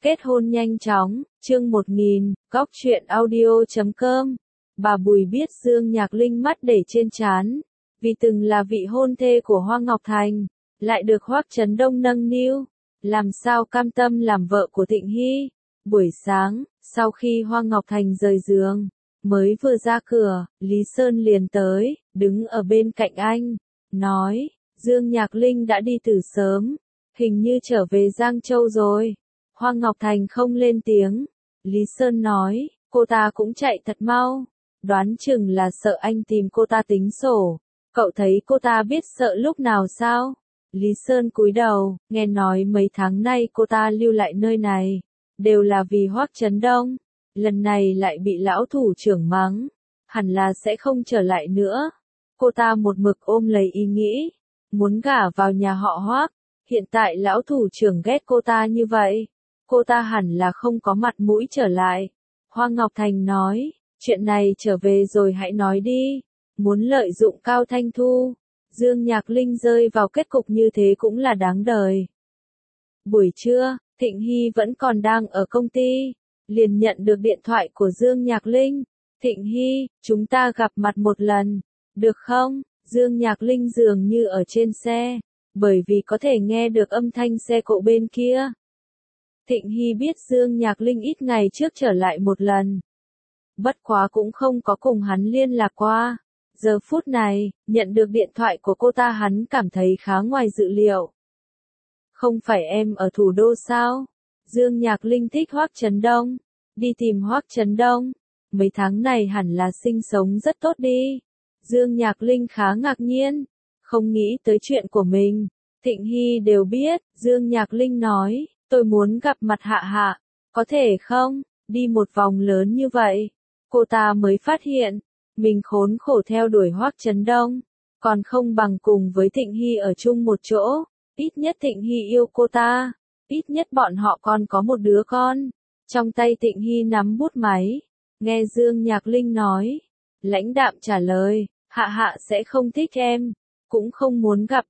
Kết hôn nhanh chóng, chương 1000, góc truyện audio.com. Bà Bùi biết Dương Nhạc Linh mắt để trên trán, vì từng là vị hôn thê của Hoa Ngọc Thành, lại được Hoắc Chấn Đông nâng niu, làm sao cam tâm làm vợ của Thịnh Hy. Buổi sáng, sau khi Hoa Ngọc Thành rời giường, mới vừa ra cửa, Lý Sơn liền tới, đứng ở bên cạnh anh, nói, Dương Nhạc Linh đã đi từ sớm, hình như trở về Giang Châu rồi. Hoa Ngọc Thành không lên tiếng. Lý Sơn nói, cô ta cũng chạy thật mau, đoán chừng là sợ anh tìm cô ta tính sổ. Cậu thấy cô ta biết sợ lúc nào sao? Lý Sơn cúi đầu, nghe nói mấy tháng nay cô ta lưu lại nơi này, đều là vì Hoắc Chấn Đông. Lần này lại bị lão thủ trưởng mắng, hẳn là sẽ không trở lại nữa. Cô ta một mực ôm lấy ý nghĩ, muốn gả vào nhà họ Hoắc. Hiện tại lão thủ trưởng ghét cô ta như vậy, cô ta hẳn là không có mặt mũi trở lại. Hoa Ngọc Thành nói, chuyện này trở về rồi hãy nói đi, muốn lợi dụng Cao Thanh Thu. Dương Nhạc Linh rơi vào kết cục như thế cũng là đáng đời. Buổi trưa, Thịnh Hy vẫn còn đang ở công ty, liền nhận được điện thoại của Dương Nhạc Linh. Thịnh Hy, chúng ta gặp mặt một lần, được không? Dương Nhạc Linh dường như ở trên xe, bởi vì có thể nghe được âm thanh xe cộ bên kia. Thịnh Hy biết Dương Nhạc Linh ít ngày trước trở lại một lần, bất quá cũng không có cùng hắn liên lạc qua. Giờ phút này, nhận được điện thoại của cô ta hắn cảm thấy khá ngoài dự liệu. Không phải em ở thủ đô sao? Dương Nhạc Linh thích Hoắc Chấn Đông, đi tìm Hoắc Chấn Đông, mấy tháng này hẳn là sinh sống rất tốt đi. Dương Nhạc Linh khá ngạc nhiên, không nghĩ tới chuyện của mình. Thịnh Hy đều biết, Dương Nhạc Linh nói, tôi muốn gặp mặt Hạ Hạ, có thể không? Đi một vòng lớn như vậy, cô ta mới phát hiện, mình khốn khổ theo đuổi Hoắc Chấn Đông, còn không bằng cùng với Thịnh Hy ở chung một chỗ. Ít nhất Thịnh Hy yêu cô ta, ít nhất bọn họ còn có một đứa con. Trong tay Thịnh Hy nắm bút máy, nghe Dương Nhạc Linh nói, lãnh đạm trả lời, Hạ Hạ sẽ không thích em, cũng không muốn gặp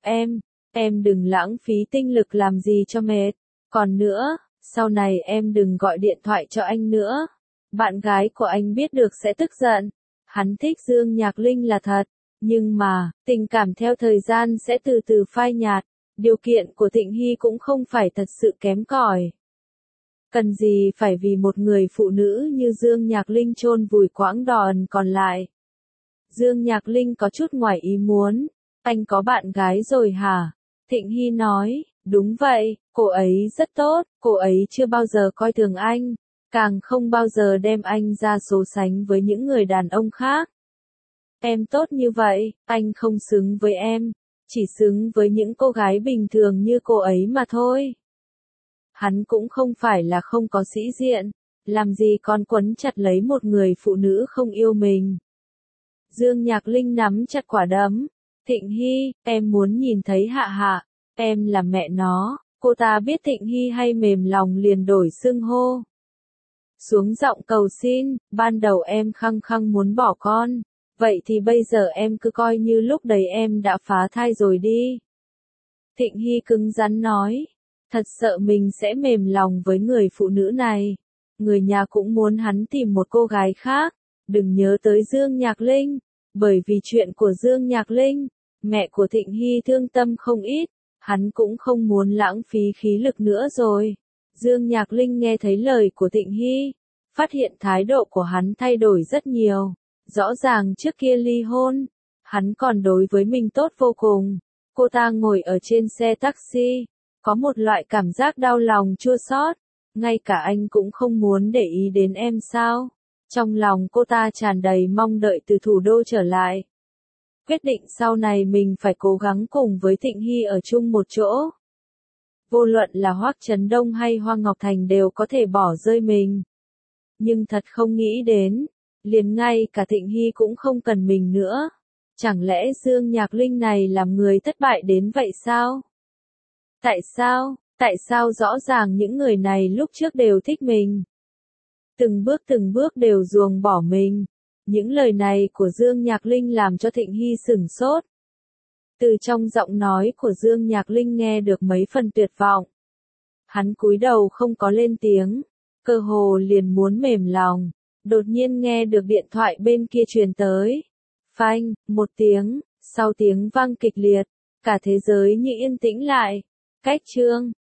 em đừng lãng phí tinh lực làm gì cho mệt. Còn nữa, sau này em đừng gọi điện thoại cho anh nữa, bạn gái của anh biết được sẽ tức giận. Hắn thích Dương Nhạc Linh là thật, nhưng mà, tình cảm theo thời gian sẽ từ từ phai nhạt, điều kiện của Thịnh Hy cũng không phải thật sự kém cỏi. Cần gì phải vì một người phụ nữ như Dương Nhạc Linh chôn vùi quãng đòn còn lại. Dương Nhạc Linh có chút ngoài ý muốn, anh có bạn gái rồi hả? Thịnh Hy nói, đúng vậy, cô ấy rất tốt, cô ấy chưa bao giờ coi thường anh, càng không bao giờ đem anh ra so sánh với những người đàn ông khác. Em tốt như vậy, anh không xứng với em, chỉ xứng với những cô gái bình thường như cô ấy mà thôi. Hắn cũng không phải là không có sĩ diện, làm gì còn quấn chặt lấy một người phụ nữ không yêu mình. Dương Nhạc Linh nắm chặt quả đấm. Thịnh Hy, em muốn nhìn thấy Hạ Hạ, em là mẹ nó. Cô ta biết Thịnh Hy hay mềm lòng liền đổi xưng hô. Xuống giọng cầu xin, ban đầu em khăng khăng muốn bỏ con, vậy thì bây giờ em cứ coi như lúc đấy em đã phá thai rồi đi. Thịnh Hy cứng rắn nói, thật sợ mình sẽ mềm lòng với người phụ nữ này. Người nhà cũng muốn hắn tìm một cô gái khác, đừng nhớ tới Dương Nhạc Linh, bởi vì chuyện của Dương Nhạc Linh, mẹ của Thịnh Hy thương tâm không ít, hắn cũng không muốn lãng phí khí lực nữa rồi. Dương Nhạc Linh nghe thấy lời của Thịnh Hy, phát hiện thái độ của hắn thay đổi rất nhiều. Rõ ràng trước kia ly hôn, hắn còn đối với mình tốt vô cùng. Cô ta ngồi ở trên xe taxi, có một loại cảm giác đau lòng chua xót. Ngay cả anh cũng không muốn để ý đến em sao? Trong lòng cô ta tràn đầy mong đợi từ thủ đô trở lại. Quyết định sau này mình phải cố gắng cùng với Thịnh Hy ở chung một chỗ. Vô luận là Hoắc Chấn Đông hay Hoa Ngọc Thành đều có thể bỏ rơi mình. Nhưng thật không nghĩ đến, liền ngay cả Thịnh Hy cũng không cần mình nữa. Chẳng lẽ Dương Nhạc Linh này làm người thất bại đến vậy sao? Tại sao rõ ràng những người này lúc trước đều thích mình? Từng bước đều ruồng bỏ mình. Những lời này của Dương Nhạc Linh làm cho Thịnh Hy sửng sốt. Từ trong giọng nói của Dương Nhạc Linh nghe được mấy phần tuyệt vọng. Hắn cúi đầu không có lên tiếng, cơ hồ liền muốn mềm lòng, đột nhiên nghe được điện thoại bên kia truyền tới. Phanh, một tiếng, sau tiếng vang kịch liệt, cả thế giới như yên tĩnh lại. Cách chương